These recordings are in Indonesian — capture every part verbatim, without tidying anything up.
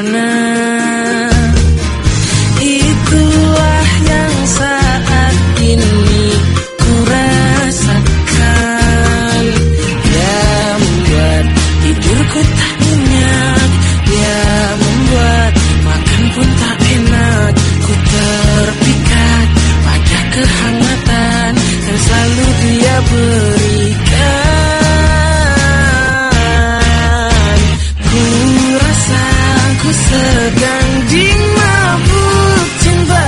mana. Itulah yang saat ini ku rasakan. Dia membuat tidurku tak nyenyak, dia membuat makan pun tak enak. Ku terpikat pada kehangatan yang selalu dia berikan. Ku rasa ku sedang dimabuk cinta.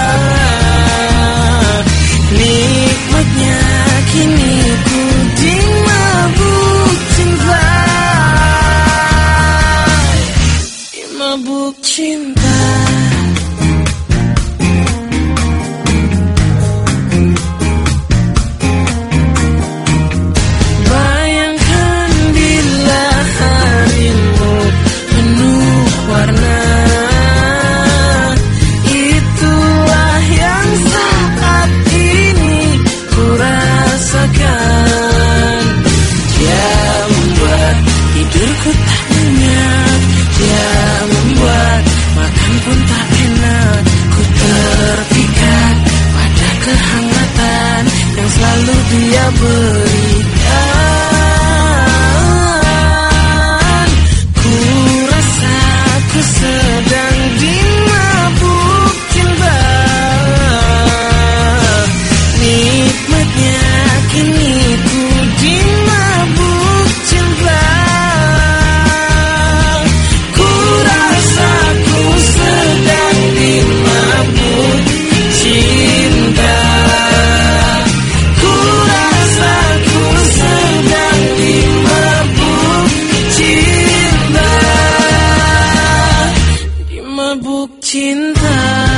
Nikmatnya kini ku dimabuk cinta. Dimabuk cinta. Bayangkan bila harimu penuh warna. Itulah yang saat ini ku rasakan. Dia membuat tidurku tak nyenyak, dia membuat makan pun tak enak. Ku terpikat pada kehangatan yang selalu dia berikan. Ku rasa ku sedang dimabuk cinta. Nikmatnya kini ku dimabuk cinta. Ku rasa ku sedang dimabuk cinta. Ku rasa ku sedang dimabuk cinta. Dimabuk cinta.